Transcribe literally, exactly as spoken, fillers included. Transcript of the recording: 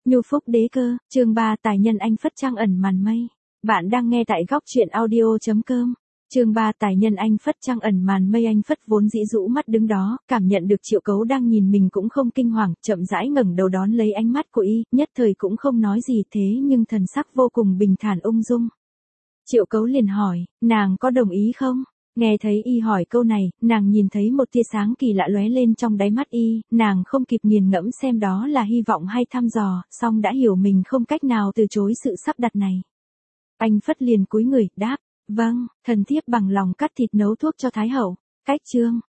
Nhu phúc đế cơ, chương ba tài nhân anh phất trăng ẩn màn mây. Bạn đang nghe tại góc truyện audio chấm com. Chương ba tài nhân anh phất trăng ẩn màn mây. Anh phất vốn dĩ rũ mắt đứng đó, cảm nhận được Triệu Cấu đang nhìn mình cũng không kinh hoàng, chậm rãi ngẩng đầu đón lấy ánh mắt của y, nhất thời cũng không nói gì thế nhưng thần sắc vô cùng bình thản ung dung. Triệu Cấu liền hỏi, nàng có đồng ý không? Nghe thấy y hỏi câu này, nàng nhìn thấy một tia sáng kỳ lạ lóe lên trong đáy mắt y, nàng không kịp nghiền ngẫm xem đó là hy vọng hay thăm dò, song đã hiểu mình không cách nào từ chối sự sắp đặt này. Anh phất liền cúi người, đáp, vâng, thần thiếp bằng lòng cắt thịt nấu thuốc cho Thái hậu. Cách chương,